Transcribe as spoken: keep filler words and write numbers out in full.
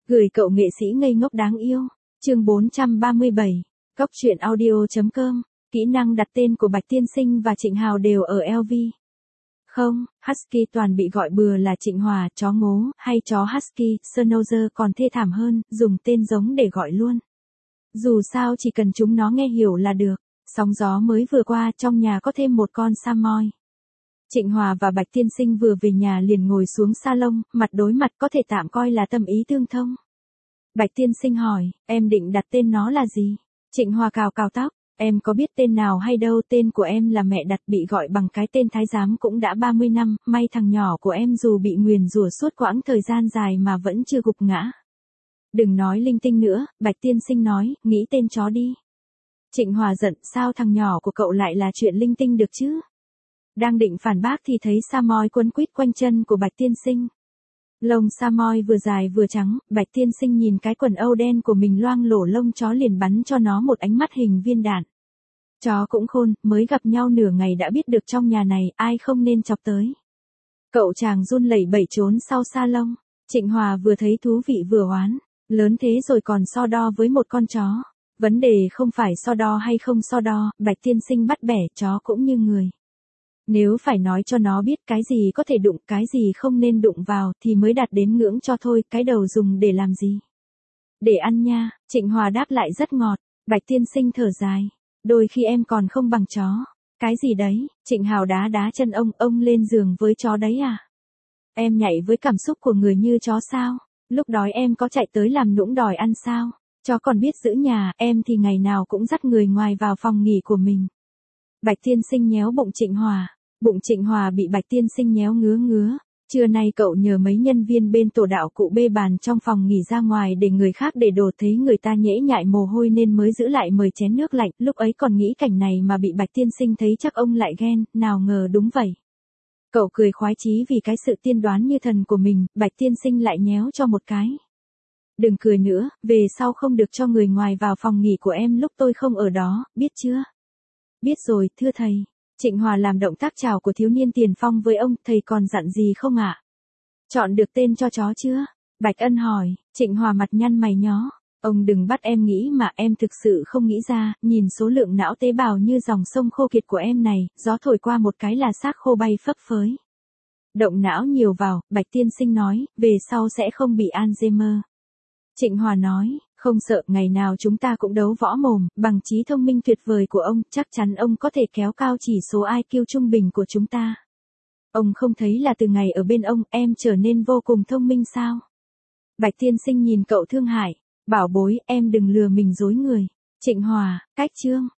Gửi cậu nghệ sĩ ngây ngốc đáng yêu. Chương bốn trăm ba mươi bảy. Cóc truyện audio chấm com. Kỹ năng đặt tên của Bạch Tiên Sinh và Trịnh Hào đều ở lờ vê. Không, Husky toàn bị gọi bừa là Trịnh Hòa, chó ngố, hay chó Husky, Schnauzer còn thê thảm hơn, dùng tên giống để gọi luôn. Dù sao chỉ cần chúng nó nghe hiểu là được. Sóng gió mới vừa qua, trong nhà có thêm một con Samoy. Trịnh Hòa và Bạch Tiên Sinh vừa về nhà liền ngồi xuống salon, mặt đối mặt, có thể tạm coi là tâm ý tương thông. Bạch Tiên Sinh hỏi, em định đặt tên nó là gì? Trịnh Hòa cào cào tóc, em có biết tên nào hay đâu, tên của em là mẹ đặt, bị gọi bằng cái tên thái giám cũng đã ba mươi năm, may thằng nhỏ của em dù bị nguyền rủa suốt quãng thời gian dài mà vẫn chưa gục ngã. Đừng nói linh tinh nữa, Bạch Tiên Sinh nói, nghĩ tên chó đi. Trịnh Hòa giận, sao thằng nhỏ của cậu lại là chuyện linh tinh được chứ? Đang định phản bác thì thấy Samoy quấn quýt quanh chân của Bạch Tiên Sinh. Lông Samoy vừa dài vừa trắng, Bạch Tiên Sinh nhìn cái quần âu đen của mình loang lổ lông chó liền bắn cho nó một ánh mắt hình viên đạn. Chó cũng khôn, mới gặp nhau nửa ngày đã biết được trong nhà này ai không nên chọc tới. Cậu chàng run lẩy bẩy trốn sau salon. Trịnh Hòa vừa thấy thú vị vừa oán, lớn thế rồi còn so đo với một con chó. Vấn đề không phải so đo hay không so đo, Bạch Tiên Sinh bắt bẻ, chó cũng như người. Nếu phải nói cho nó biết cái gì có thể đụng, cái gì không nên đụng vào thì mới đạt đến ngưỡng cho thôi, cái đầu dùng để làm gì? Để ăn nha, Trịnh Hòa đáp lại rất ngọt. Bạch Tiên Sinh thở dài, đôi khi em còn không bằng chó. Cái gì đấy? Trịnh Hào đá đá chân ông, ông lên giường với chó đấy à? Em nhảy với cảm xúc của người như chó sao? Lúc đói em có chạy tới làm nũng đòi ăn sao? Chó còn biết giữ nhà, em thì ngày nào cũng dắt người ngoài vào phòng nghỉ của mình. Bạch Tiên Sinh nhéo bụng Trịnh Hòa. Bụng Trịnh Hòa bị Bạch Tiên Sinh nhéo ngứa ngứa. Trưa nay cậu nhờ mấy nhân viên bên tổ đạo cụ bê bàn trong phòng nghỉ ra ngoài để người khác để đồ, thấy người ta nhễ nhại mồ hôi nên mới giữ lại mời chén nước lạnh, lúc ấy còn nghĩ cảnh này mà bị Bạch Tiên Sinh thấy chắc ông lại ghen, nào ngờ đúng vậy. Cậu cười khoái chí vì cái sự tiên đoán như thần của mình, Bạch Tiên Sinh lại nhéo cho một cái. Đừng cười nữa, về sau không được cho người ngoài vào phòng nghỉ của em lúc tôi không ở đó, biết chưa? Biết rồi, thưa thầy. Trịnh Hòa làm động tác chào của thiếu niên tiền phong với ông, thầy còn dặn gì không ạ? À? Chọn được tên cho chó chưa? Bạch Ân hỏi. Trịnh Hòa mặt nhăn mày nhó. Ông đừng bắt em nghĩ mà, em thực sự không nghĩ ra, nhìn số lượng não tế bào như dòng sông khô kiệt của em này, gió thổi qua một cái là xác khô bay phấp phới. Động não nhiều vào, Bạch Tiên Sinh nói, về sau sẽ không bị Alzheimer. Trịnh Hòa nói, không sợ, ngày nào chúng ta cũng đấu võ mồm, bằng trí thông minh tuyệt vời của ông, chắc chắn ông có thể kéo cao chỉ số i kiu trung bình của chúng ta. Ông không thấy là từ ngày ở bên ông, em trở nên vô cùng thông minh sao? Bạch Tiên Sinh nhìn cậu thương hại, bảo bối, em đừng lừa mình dối người. Trịnh Hòa, cách chương.